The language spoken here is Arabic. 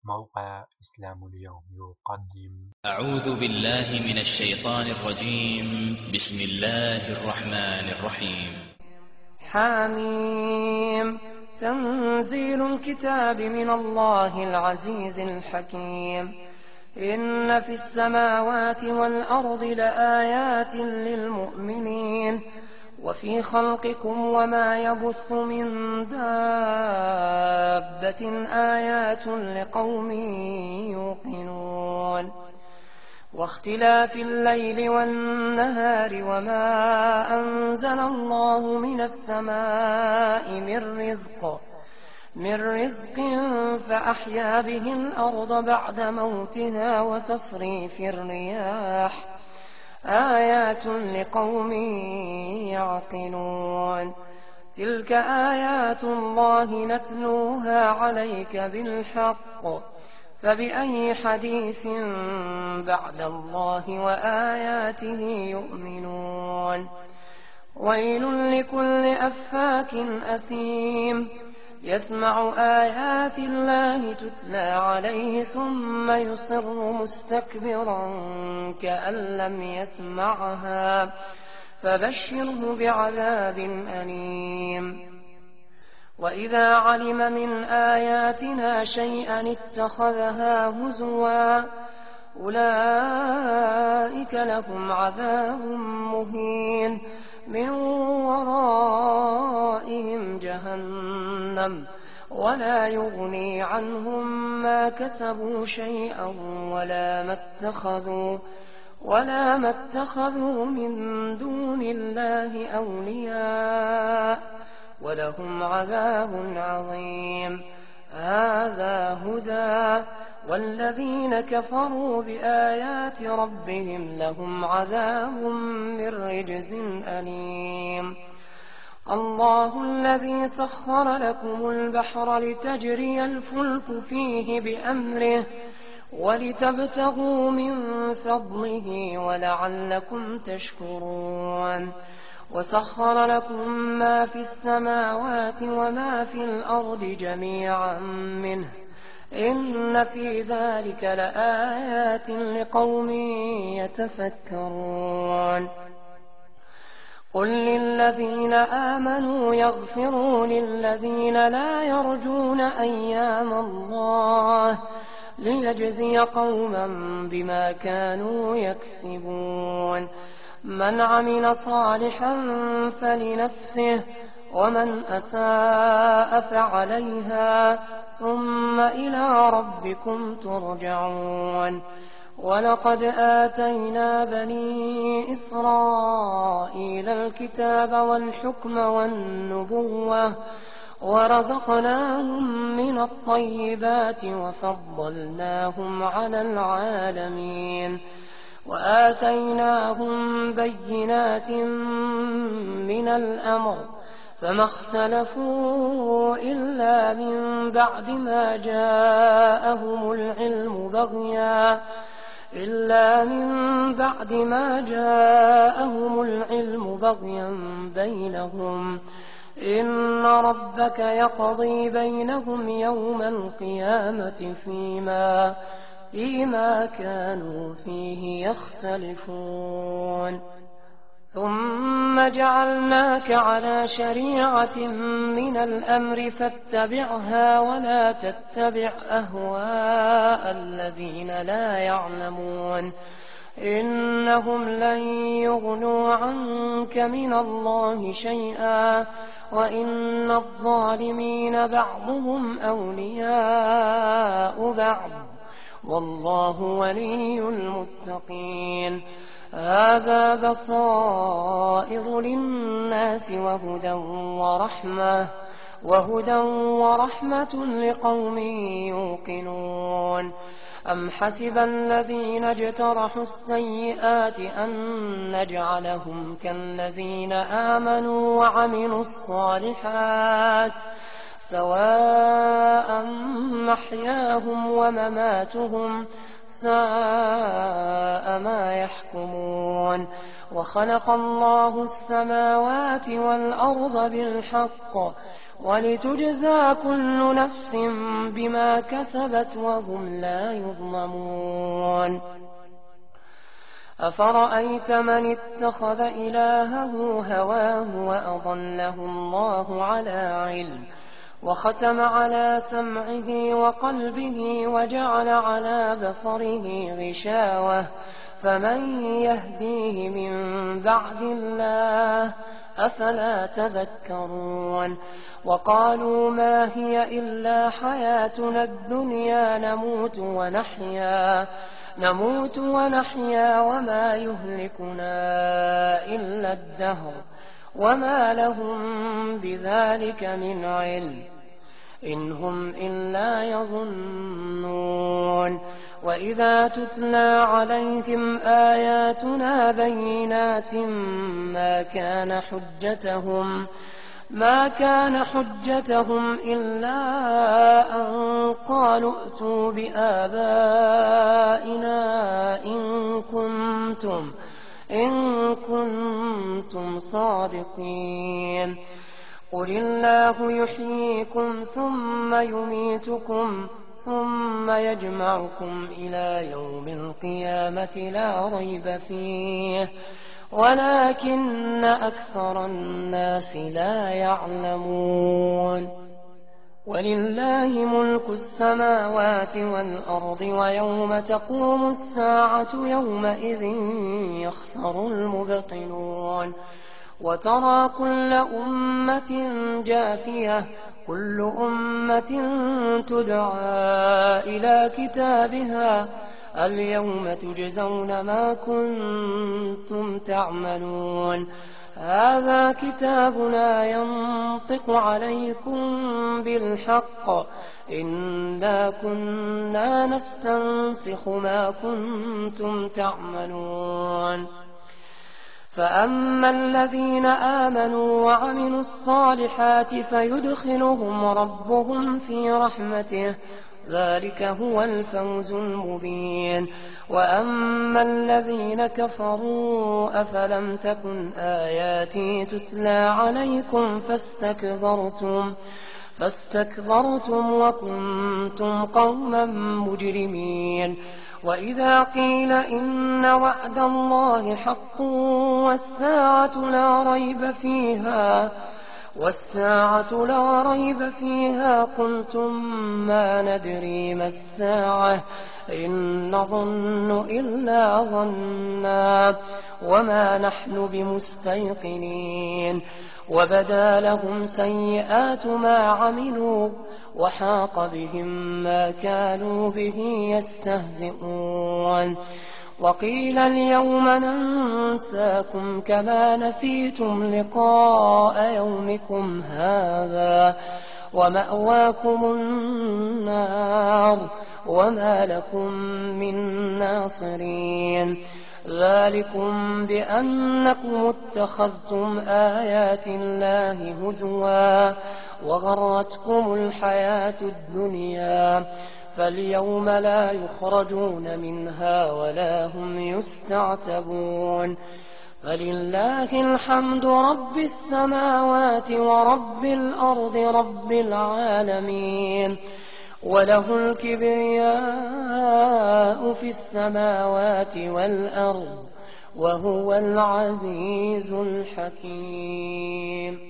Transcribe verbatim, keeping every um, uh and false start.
موقع إسلام اليوم يقدم. أعوذ بالله من الشيطان الرجيم. بسم الله الرحمن الرحيم. حاميم. تنزيل الكتاب من الله العزيز الحكيم. إن في السماوات والأرض لآيات للمؤمنين وفي خلقكم وما يبث من دابة آيات لقوم يوقنون. واختلاف الليل والنهار وما أنزل الله من السماء من رزق من رزق فأحيا به الأرض بعد موتها وتصريف الرياح آيات لقوم يعقلون. تلك آيات الله نتلوها عليك بالحق فبأي حديث بعد الله وآياته يؤمنون. ويل لكل أفاك أثيم يسمع آيات الله تتلى عليه ثم يصر مستكبرا كأن لم يسمعها فبشره بعذاب أليم. وإذا علم من آياتنا شيئا اتخذها هزوا أولئك لهم عذاب مهين من ورائهم جهنم ولا يغني عنهم ما كسبوا شيئا ولا ما اتخذوا ولا ما اتخذوا من دون الله أولياء ولهم عذاب عظيم. هذا هدى والذين كفروا بآيات ربهم لهم عذاب من رجز أليم. الله الذي سخر لكم البحر لتجري الفلك فيه بأمره ولتبتغوا من فضله ولعلكم تشكرون. وسخر لكم ما في السماوات وما في الأرض جميعا منه إن في ذلك لآيات لقوم يتفكرون. قل للذين آمنوا يغفروا للذين لا يرجون أيام الله ليجزي قوما بما كانوا يكسبون. من عمل صالحا فلنفسه ومن أساء فعليها ثم إلى ربكم ترجعون. ولقد آتينا بني إسرائيل الكتاب والحكم والنبوة ورزقناهم من الطيبات وفضلناهم على العالمين وآتيناهم بينات من الأمر فما اختلفوا إلا من بعد ما جاءهم العلم بغيا إلا من بعد ما جاءهم العلم بغيا بينهم إن ربك يقضي بينهم يوم القيامة فيما فيما كانوا فيه يختلفون. ثم جعلناك على شريعة من الأمر فاتبعها ولا تتبع أهواء الذين لا يعلمون إنهم لن يغنوا عنك من الله شيئا وإن الظالمين بعضهم أولياء بعض والله ولي المتقين. هذا بصائر للناس وهدى ورحمة وهدى ورحمة لقوم يوقنون. أم حسب الذين اجترحوا السيئات أن نجعلهم كالذين آمنوا وعملوا الصالحات سواء محياهم ومماتهم ساء ما يحكمون. وخلق الله السماوات والأرض بالحق ولتجزى كل نفس بما كسبت وهم لا يظلمون أفرأيت من اتخذ إلهه هواه وأضله الله على علم وختم على سمعه وقلبه وجعل على بصره غشاوة فمن يهديه من بعد الله أفلا تذكرون وقالوا ما هي إلا حياتنا الدنيا نموت ونحيا نموت ونحيا وما يهلكنا إلا الدهر وما لهم بذلك من علم إن هم إلا يظنون وإذا تتلى عليهم آياتنا بينات ما كان حجتهم ما كان حجتهم إلا أن قالوا ائتوا بآبائنا إن كنتم إن كنتم صادقين قل الله يحييكم ثم يميتكم ثم يجمعكم إلى يوم القيامة لا ريب فيه ولكن أكثر الناس لا يعلمون ولله ملك السماوات والأرض ويوم تقوم الساعة يومئذ يخسر المبطلون وترى كل أمة جاثية كل أمة تدعى إلى كتابها اليوم تجزون ما كنتم تعملون هذا كتابنا ينطق عليكم بالحق إنا كنا نستنسخ ما كنتم تعملون فأما الذين آمنوا وعملوا الصالحات فيدخلهم ربهم في رحمته ذلك هو الفوز المبين وأما الذين كفروا أفلم تكن آياتي تتلى عليكم فاستكبرتم فاستكبرتم وكنتم قوما مجرمين وإذا قيل إن وعد الله حق والساعة لا ريب فيها والساعة لا ريب فيها قلتم ما ندري ما الساعة إن نظن إلا ظنا وما نحن بمستيقنين وبدا لهم سيئات ما عملوا وحاق بهم ما كانوا به يستهزئون وقيل اليوم ننساكم كما نسيتم لقاء يومكم هذا ومأواكم النار وما لكم من ناصرين ذلكم بأنكم اتخذتم آيات الله هزوا وغرتكم الحياة الدنيا فاليوم لا يخرجون منها ولا هم يستعتبون فلله الحمد رب السماوات ورب الأرض رب العالمين وله الكبرياء في السماوات والأرض وهو العزيز الحكيم